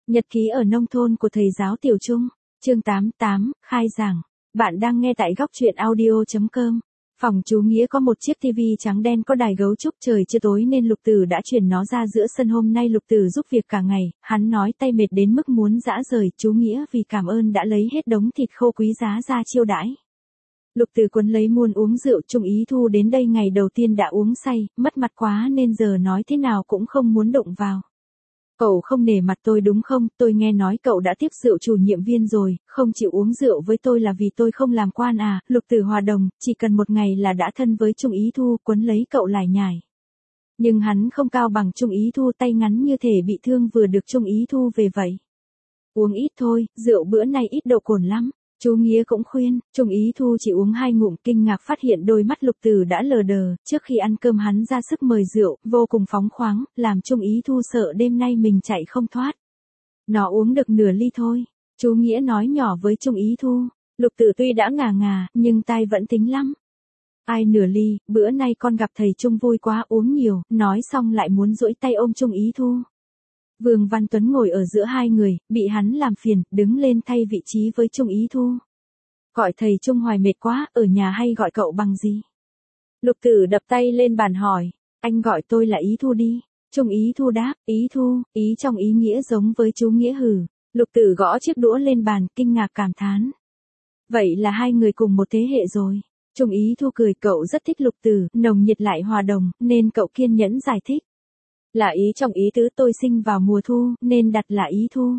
Nhật ký ở nông thôn của thầy giáo Tiểu Trung, chương 88, khai giảng. Bạn đang nghe tại góc truyện audio.com. Phòng chú Nghĩa có một chiếc tivi trắng đen có đài gấu trúc, trời chưa tối nên Lục Tử đã chuyển nó ra giữa sân. Hôm nay Lục Tử giúp việc cả ngày, hắn nói tay mệt đến mức muốn rã rời. Chú Nghĩa vì cảm ơn đã lấy hết đống thịt khô quý giá ra chiêu đãi. Lục Tử quấn lấy muôn uống rượu. Trung Ý Thu đến đây ngày đầu tiên đã uống say, mất mặt quá nên giờ nói thế nào cũng không muốn đụng vào. Cậu không nể mặt tôi đúng không? Tôi nghe nói cậu đã tiếp rượu chủ nhiệm viên rồi, không chịu uống rượu với tôi là vì tôi không làm quan à? Lục Tử hòa đồng, chỉ cần một ngày là đã thân với Trung Ý Thu, quấn lấy cậu lải nhải. Nhưng hắn không cao bằng Trung Ý Thu, tay ngắn như thể bị thương vừa được Trung Ý Thu về vậy. Uống ít thôi, rượu bữa nay ít độ cồn lắm. Chú Nghĩa cũng khuyên. Trung Ý Thu chỉ uống 2 ngụm, kinh ngạc phát hiện đôi mắt Lục Tử đã lờ đờ. Trước khi ăn cơm hắn ra sức mời rượu, vô cùng phóng khoáng, làm Trung Ý Thu sợ đêm nay mình chạy không thoát. Nó uống được nửa ly thôi. Chú Nghĩa nói nhỏ với Trung Ý Thu. Lục Tử tuy đã ngà ngà, nhưng tai vẫn tính lắm. Ai nửa ly, bữa nay con gặp thầy Trung vui quá, uống nhiều. Nói xong lại muốn duỗi tay ôm Trung Ý Thu. Vương Văn Tuấn ngồi ở giữa hai người, bị hắn làm phiền, đứng lên thay vị trí với Trung Ý Thu. Gọi thầy Trung Hoài mệt quá, ở nhà hay gọi cậu bằng gì? Lục Tử đập tay lên bàn hỏi, anh gọi tôi là Ý Thu đi. Trung Ý Thu đáp, Ý Thu, ý trong ý nghĩa giống với chú Nghĩa hử. Lục Tử gõ chiếc đũa lên bàn, kinh ngạc cảm thán. Vậy là hai người cùng một thế hệ rồi. Trung Ý Thu cười, cậu rất thích Lục Tử, nồng nhiệt lại hòa đồng, nên cậu kiên nhẫn giải thích. Là ý trong ý tứ, tôi sinh vào mùa thu, nên đặt là Ý Thu.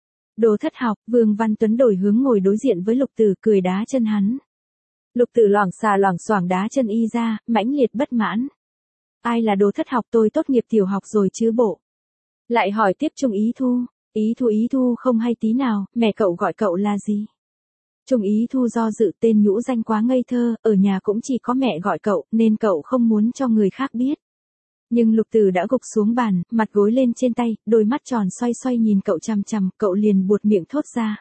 Đồ thất học. Vương Văn Tuấn đổi hướng ngồi đối diện với Lục Tử, cười đá chân hắn. Lục Tử loảng xà loảng xoảng đá chân y ra, mãnh liệt bất mãn. Ai là đồ thất học? Tôi tốt nghiệp tiểu học rồi chứ bộ. Lại hỏi tiếp Trung Ý Thu. Ý Thu không hay tí nào, mẹ cậu gọi cậu là gì? Trung Ý Thu do dự, tên nhũ danh quá ngây thơ, ở nhà cũng chỉ có mẹ gọi cậu, nên cậu không muốn cho người khác biết. Nhưng Lục Tử đã gục xuống bàn, mặt gối lên trên tay, đôi mắt tròn xoay xoay nhìn cậu chằm chằm, cậu liền buột miệng thốt ra.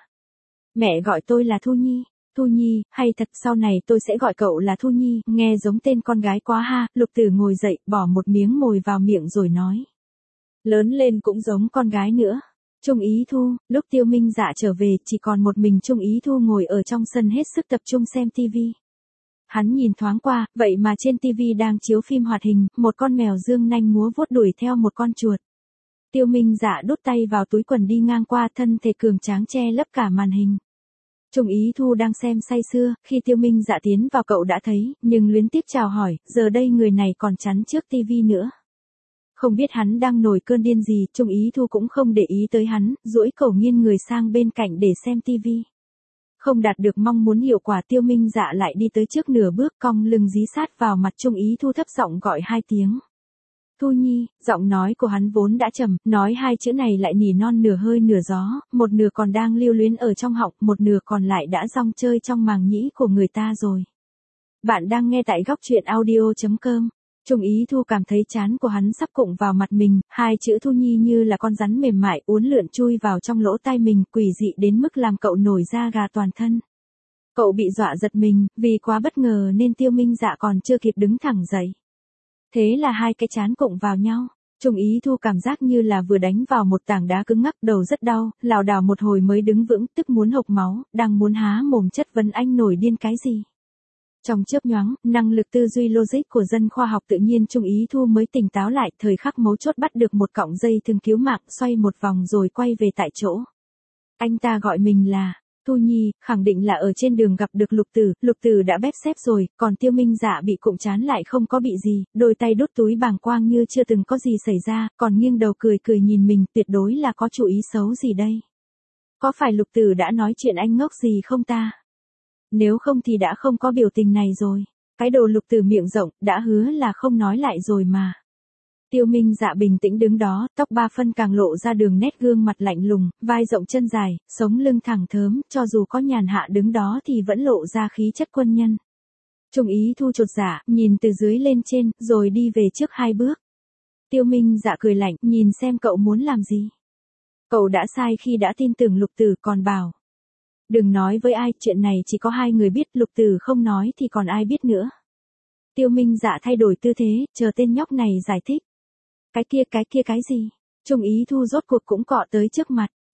Mẹ gọi tôi là Thu Nhi. Thu Nhi, hay thật, sau này tôi sẽ gọi cậu là Thu Nhi, nghe giống tên con gái quá ha. Lục Tử ngồi dậy, bỏ một miếng mồi vào miệng rồi nói. Lớn lên cũng giống con gái nữa. Trung Ý Thu. Lúc Tiêu Minh Dạ trở về, chỉ còn một mình Trung Ý Thu ngồi ở trong sân hết sức tập trung xem tivi. Hắn nhìn thoáng qua, vậy mà trên tivi đang chiếu phim hoạt hình, một con mèo dương nanh múa vuốt đuổi theo một con chuột. Tiêu Minh Dạ đút tay vào túi quần đi ngang qua, thân thể cường tráng che lấp cả màn hình. Trung Ý Thu đang xem say sưa, khi Tiêu Minh Dạ tiến vào cậu đã thấy, nhưng luyến tiếc chào hỏi, giờ đây người này còn chắn trước tivi nữa. Không biết hắn đang nổi cơn điên gì, Trung Ý Thu cũng không để ý tới hắn, duỗi cổ nghiêng người sang bên cạnh để xem tivi. Không đạt được mong muốn hiệu quả, Tiêu Minh Dạ lại đi tới trước nửa bước, cong lưng dí sát vào mặt Trung Ý Thu, thấp giọng gọi 2 tiếng. Thu Nhi. Giọng nói của hắn vốn đã trầm, nói 2 chữ này lại nỉ non nửa hơi nửa gió, một nửa còn đang lưu luyến ở trong họng, một nửa còn lại đã rong chơi trong màng nhĩ của người ta rồi. Bạn đang nghe tại góc truyện audio.com. Trung Ý Thu cảm thấy trán của hắn sắp cụng vào mặt mình, 2 chữ Thu Nhi như là con rắn mềm mại uốn lượn chui vào trong lỗ tai mình, quỷ dị đến mức làm cậu nổi da gà toàn thân. Cậu bị dọa giật mình, vì quá bất ngờ nên Tiêu Minh Dạ còn chưa kịp đứng thẳng dậy. Thế là 2 cái trán cụng vào nhau. Trung Ý Thu cảm giác như là vừa đánh vào một tảng đá cứng ngắc, đầu rất đau, lảo đảo một hồi mới đứng vững, tức muốn hộc máu, đang muốn há mồm chất vấn anh nổi điên cái gì. Trong chớp nhoáng, năng lực tư duy logic của dân khoa học tự nhiên Trung Ý Thu mới tỉnh táo lại, thời khắc mấu chốt bắt được một cọng dây thừng cứu mạng, xoay một vòng rồi quay về tại chỗ. Anh ta gọi mình là Thu Nhi, khẳng định là ở trên đường gặp được Lục Tử đã bép xếp rồi, còn Tiêu Minh Dạ bị cụng trán lại không có bị gì, đôi tay đút túi bàng quang như chưa từng có gì xảy ra, còn nghiêng đầu cười cười nhìn mình, tuyệt đối là có chủ ý xấu gì đây. Có phải Lục Tử đã nói chuyện anh ngốc gì không ta? Nếu không thì đã không có biểu tình này rồi. Cái đồ Lục Tử miệng rộng, đã hứa là không nói lại rồi mà. Tiêu Minh Dạ bình tĩnh đứng đó, tóc 3 phân càng lộ ra đường nét gương mặt lạnh lùng, vai rộng chân dài, sống lưng thẳng thớm, cho dù có nhàn hạ đứng đó thì vẫn lộ ra khí chất quân nhân. Trung Ý Thu chột dạ, nhìn từ dưới lên trên, rồi đi về trước 2 bước. Tiêu Minh Dạ cười lạnh, nhìn xem cậu muốn làm gì. Cậu đã sai khi đã tin tưởng Lục Tử, còn bảo. Đừng nói với ai, chuyện này chỉ có 2 người biết, Lục Tử không nói thì còn ai biết nữa. Tiêu Minh Dạ thay đổi tư thế, chờ tên nhóc này giải thích. Cái kia cái gì? Trung Ý Thu rốt cuộc cũng cọ tới trước mặt.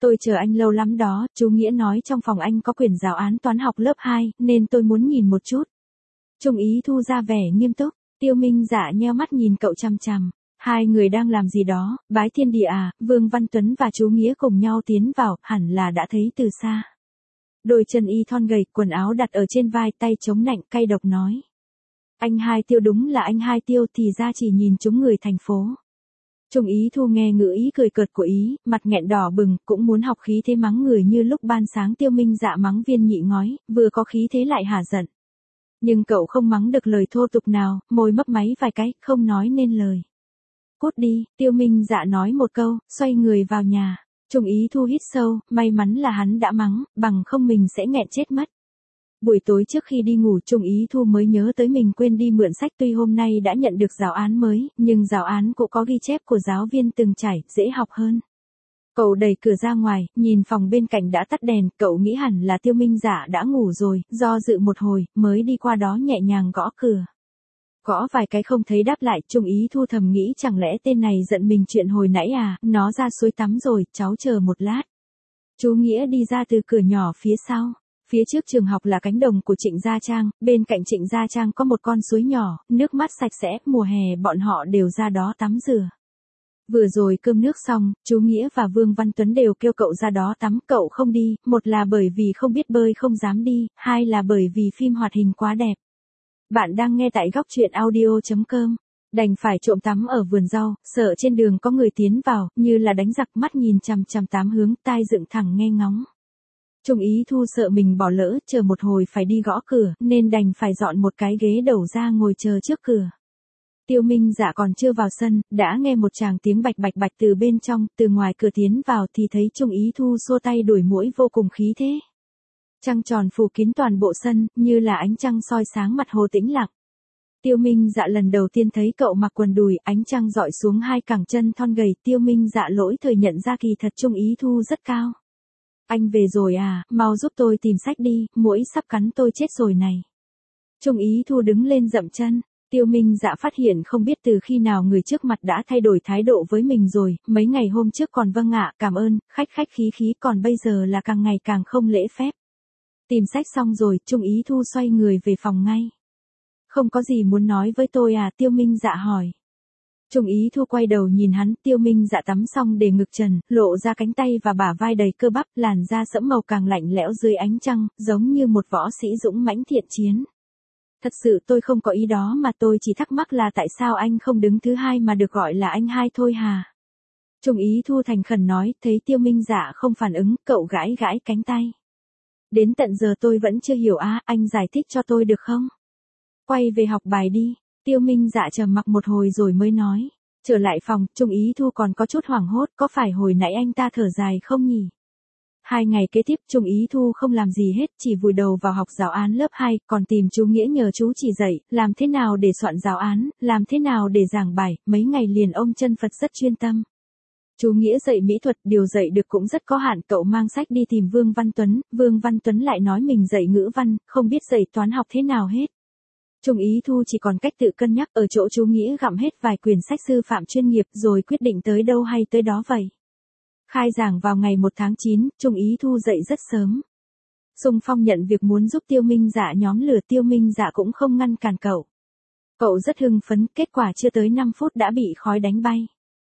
Tôi chờ anh lâu lắm đó, chú Nghĩa nói trong phòng anh có quyển giáo án toán học lớp 2, nên tôi muốn nhìn một chút. Trung Ý Thu ra vẻ nghiêm túc, Tiêu Minh Dạ nheo mắt nhìn cậu chằm chằm. Hai người đang làm gì đó, bái thiên địa à? Vương Văn Tuấn và chú Nghĩa cùng nhau tiến vào, hẳn là đã thấy từ xa. Đôi chân y thon gầy, quần áo đặt ở trên vai, tay chống nạnh, cay độc nói. Anh Hai Tiêu, đúng là anh Hai Tiêu, thì ra chỉ nhìn chúng người thành phố. Trung Ý Thu nghe ngữ ý cười cợt của ý, mặt nghẹn đỏ bừng, cũng muốn học khí thế mắng người như lúc ban sáng Tiêu Minh Dạ mắng Viên Nhị Ngói, vừa có khí thế lại hả giận. Nhưng cậu không mắng được lời thô tục nào, môi mấp máy vài cái, không nói nên lời. Cút đi, Tiêu Minh Dạ nói một câu, xoay người vào nhà. Trung Ý Thu hít sâu, may mắn là hắn đã mắng, bằng không mình sẽ nghẹn chết mất. Buổi tối trước khi đi ngủ, Trung Ý Thu mới nhớ tới mình quên đi mượn sách, tuy hôm nay đã nhận được giáo án mới, nhưng giáo án cũng có ghi chép của giáo viên từng trải, dễ học hơn. Cậu đẩy cửa ra ngoài, nhìn phòng bên cạnh đã tắt đèn, cậu nghĩ hẳn là Tiêu Minh Dạ đã ngủ rồi, do dự một hồi, mới đi qua đó nhẹ nhàng gõ cửa. Gõ vài cái không thấy đáp lại, Trung Ý Thu thầm nghĩ chẳng lẽ tên này giận mình chuyện hồi nãy à, nó ra suối tắm rồi, cháu chờ một lát. Chú Nghĩa đi ra từ cửa nhỏ phía sau. Phía trước trường học là cánh đồng của Trịnh Gia Trang, bên cạnh Trịnh Gia Trang có một con suối nhỏ, nước mát sạch sẽ, mùa hè bọn họ đều ra đó tắm rửa. Vừa rồi cơm nước xong, chú Nghĩa và Vương Văn Tuấn đều kêu cậu ra đó tắm, cậu không đi, một là bởi vì không biết bơi không dám đi, hai là bởi vì phim hoạt hình quá đẹp. Bạn đang nghe tại góc truyện audio.com. Đành phải trộm tắm ở vườn rau, sợ trên đường có người tiến vào, như là đánh giặc, mắt nhìn chằm chằm tám hướng, tai dựng thẳng nghe ngóng. Trung Ý Thu sợ mình bỏ lỡ, chờ một hồi phải đi gõ cửa, nên đành phải dọn một cái ghế đầu ra ngồi chờ trước cửa. Tiêu Minh Dạ còn chưa vào sân, đã nghe một tràng tiếng bạch bạch bạch từ bên trong, từ ngoài cửa tiến vào thì thấy Trung Ý Thu xua tay đuổi muỗi vô cùng khí thế. Trăng tròn phủ kín toàn bộ sân, như là ánh trăng soi sáng mặt hồ tĩnh lặng. Tiêu Minh Dạ lần đầu tiên thấy cậu mặc quần đùi, ánh trăng dọi xuống hai cẳng chân thon gầy, Tiêu Minh Dạ lỗi thời nhận ra kỳ thật Trung Ý Thu rất cao. Anh về rồi à, mau giúp tôi tìm sách đi, muỗi sắp cắn tôi chết rồi này. Trung Ý Thu đứng lên dậm chân, Tiêu Minh Dạ phát hiện không biết từ khi nào người trước mặt đã thay đổi thái độ với mình rồi, mấy ngày hôm trước còn vâng ạ, cảm ơn, khách khách khí khí, còn bây giờ là càng ngày càng không lễ phép. Tìm sách xong rồi, Trung Ý Thu xoay người về phòng ngay. Không có gì muốn nói với tôi à, Tiêu Minh Dạ hỏi. Trung Ý Thu quay đầu nhìn hắn, Tiêu Minh Dạ tắm xong để ngực trần, lộ ra cánh tay và bả vai đầy cơ bắp, làn da sẫm màu càng lạnh lẽo dưới ánh trăng, giống như một võ sĩ dũng mãnh thiện chiến. Thật sự tôi không có ý đó mà tôi chỉ thắc mắc là tại sao anh không đứng thứ hai mà được gọi là anh Hai thôi hà. Trung Ý Thu thành khẩn nói, thấy Tiêu Minh Dạ không phản ứng, cậu gãi gãi cánh tay. Đến tận giờ tôi vẫn chưa hiểu á, anh giải thích cho tôi được không? Quay về học bài đi. Tiêu Minh Dạ trầm mặc một hồi rồi mới nói. Trở lại phòng, Trung Ý Thu còn có chút hoảng hốt, có phải hồi nãy anh ta thở dài không nhỉ? 2 ngày kế tiếp, Trung Ý Thu không làm gì hết, chỉ vùi đầu vào học giáo án lớp 2, còn tìm chú Nghĩa nhờ chú chỉ dạy, làm thế nào để soạn giáo án, làm thế nào để giảng bài, mấy ngày liền ông chân Phật rất chuyên tâm. Chú Nghĩa dạy mỹ thuật, điều dạy được cũng rất có hạn, cậu mang sách đi tìm Vương Văn Tuấn lại nói mình dạy ngữ văn, không biết dạy toán học thế nào hết. Trung Ý Thu chỉ còn cách tự cân nhắc, ở chỗ chú Nghĩa gặm hết vài quyển sách sư phạm chuyên nghiệp rồi quyết định tới đâu hay tới đó vậy. Khai giảng vào ngày 1 tháng 9, Trung Ý Thu dậy rất sớm. Xung phong nhận việc muốn giúp Tiêu Minh Dạ nhóm lửa, Tiêu Minh Dạ cũng không ngăn cản cậu. Cậu rất hưng phấn, kết quả chưa tới 5 phút đã bị khói đánh bay.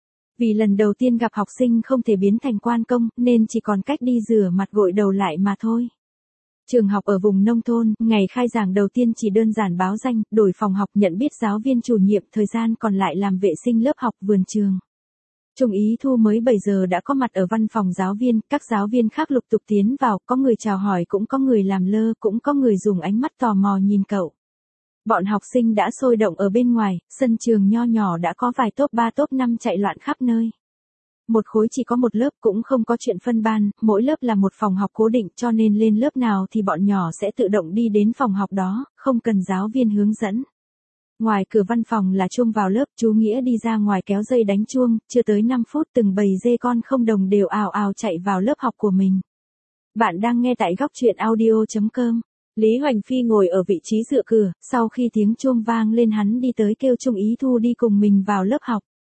Vì lần đầu tiên gặp học sinh không thể biến thành quan công, nên chỉ còn cách đi rửa mặt gội đầu lại mà thôi. Trường học ở vùng nông thôn, ngày khai giảng đầu tiên chỉ đơn giản báo danh, đổi phòng học, nhận biết giáo viên chủ nhiệm, thời gian còn lại làm vệ sinh lớp học, vườn trường. Trung Ý Thu mới 7 giờ đã có mặt ở văn phòng giáo viên, các giáo viên khác lục tục tiến vào, có người chào hỏi cũng có người làm lơ, cũng có người dùng ánh mắt tò mò nhìn cậu. Bọn học sinh đã sôi động ở bên ngoài, sân trường nho nhỏ đã có vài top 3 top 5 chạy loạn khắp nơi. Một khối chỉ có một lớp cũng không có chuyện phân ban, mỗi lớp là một phòng học cố định cho nên lên lớp nào thì bọn nhỏ sẽ tự động đi đến phòng học đó, không cần giáo viên hướng dẫn. Ngoài cửa văn phòng là chuông vào lớp, chú Nghĩa đi ra ngoài kéo dây đánh chuông, chưa tới 5 phút từng bầy dê con không đồng đều ào ào chạy vào lớp học của mình. Bạn đang nghe tại góc truyện audio.com. Lý Hoành Phi ngồi ở vị trí dựa cửa, sau khi tiếng chuông vang lên hắn đi tới kêu Trung Ý Thu đi cùng mình vào lớp học.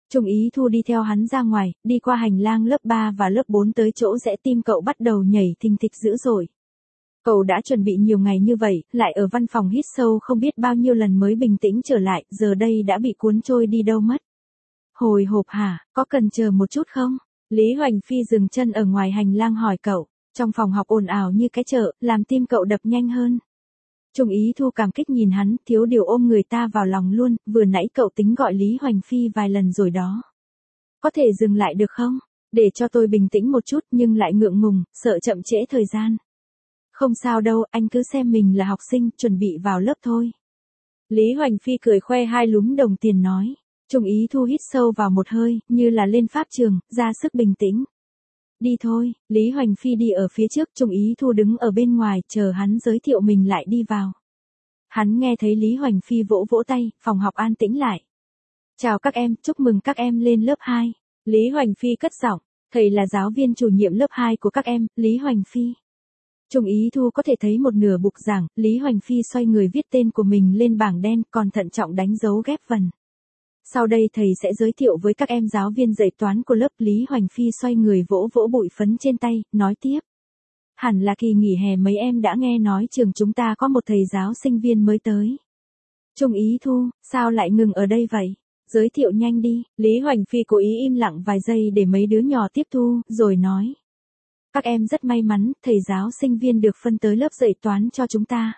Trung Ý Thu đi theo hắn ra ngoài, đi qua hành lang lớp 3 và lớp 4 tới chỗ rẽ tim cậu bắt đầu nhảy thình thịch dữ dội. Cậu đã chuẩn bị nhiều ngày như vậy, lại ở văn phòng hít sâu không biết bao nhiêu lần mới bình tĩnh trở lại, giờ đây đã bị cuốn trôi đi đâu mất. Hồi hộp hả, có cần chờ một chút không? Lý Hoành Phi dừng chân ở ngoài hành lang hỏi cậu, trong phòng học ồn ào như cái chợ, làm tim cậu đập nhanh hơn. Trung Ý Thu cảm kích nhìn hắn, thiếu điều ôm người ta vào lòng luôn, vừa nãy cậu tính gọi Lý Hoành Phi vài lần rồi đó. Có thể dừng lại được không? Để cho tôi bình tĩnh một chút nhưng lại ngượng ngùng, sợ chậm trễ thời gian. Không sao đâu, anh cứ xem mình là học sinh, chuẩn bị vào lớp thôi. Lý Hoành Phi cười khoe hai lúm đồng tiền nói. Trung Ý Thu hít sâu vào một hơi, như là lên pháp trường, ra sức bình tĩnh. Đi thôi, Lý Hoành Phi đi ở phía trước, Trung Ý Thu đứng ở bên ngoài, chờ hắn giới thiệu mình lại đi vào. Hắn nghe thấy Lý Hoành Phi vỗ vỗ tay, phòng học an tĩnh lại. Chào các em, chúc mừng các em lên lớp 2. Lý Hoành Phi cất giọng, thầy là giáo viên chủ nhiệm lớp 2 của các em, Lý Hoành Phi. Trung Ý Thu có thể thấy một nửa bục giảng, Lý Hoành Phi xoay người viết tên của mình lên bảng đen, còn thận trọng đánh dấu ghép vần. Sau đây thầy sẽ giới thiệu với các em giáo viên dạy toán của lớp. Lý Hoành Phi xoay người vỗ vỗ bụi phấn trên tay, nói tiếp. Hẳn là kỳ nghỉ hè mấy em đã nghe nói trường chúng ta có một thầy giáo sinh viên mới tới. Trung Ý Thu, sao lại ngừng ở đây vậy? Giới thiệu nhanh đi. Lý Hoành Phi cố ý im lặng vài giây để mấy đứa nhỏ tiếp thu, rồi nói. Các em rất may mắn, thầy giáo sinh viên được phân tới lớp dạy toán cho chúng ta.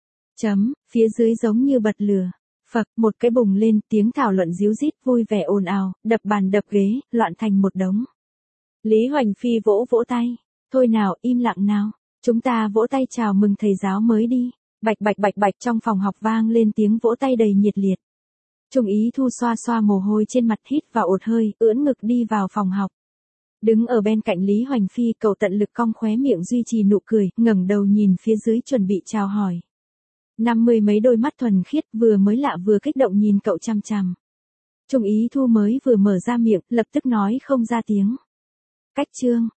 Phía dưới giống như bật lửa. Phật, một cái bùng lên, tiếng thảo luận ríu rít vui vẻ ồn ào, đập bàn đập ghế, loạn thành một đống. Lý Hoành Phi vỗ vỗ tay. Thôi nào, im lặng nào. Chúng ta vỗ tay chào mừng thầy giáo mới đi. Bạch bạch bạch bạch, trong phòng học vang lên tiếng vỗ tay đầy nhiệt liệt. Trung Ý Thu xoa xoa mồ hôi trên mặt, hít vào ột hơi, ưỡn ngực đi vào phòng học. Đứng ở bên cạnh Lý Hoành Phi, cậu tận lực cong khóe miệng duy trì nụ cười, ngẩng đầu nhìn phía dưới chuẩn bị chào hỏi. 50 mấy đôi mắt thuần khiết vừa mới lạ vừa kích động nhìn cậu chằm chằm. Trung Ý Thu mới vừa mở ra miệng, lập tức nói không ra tiếng. Cách chương.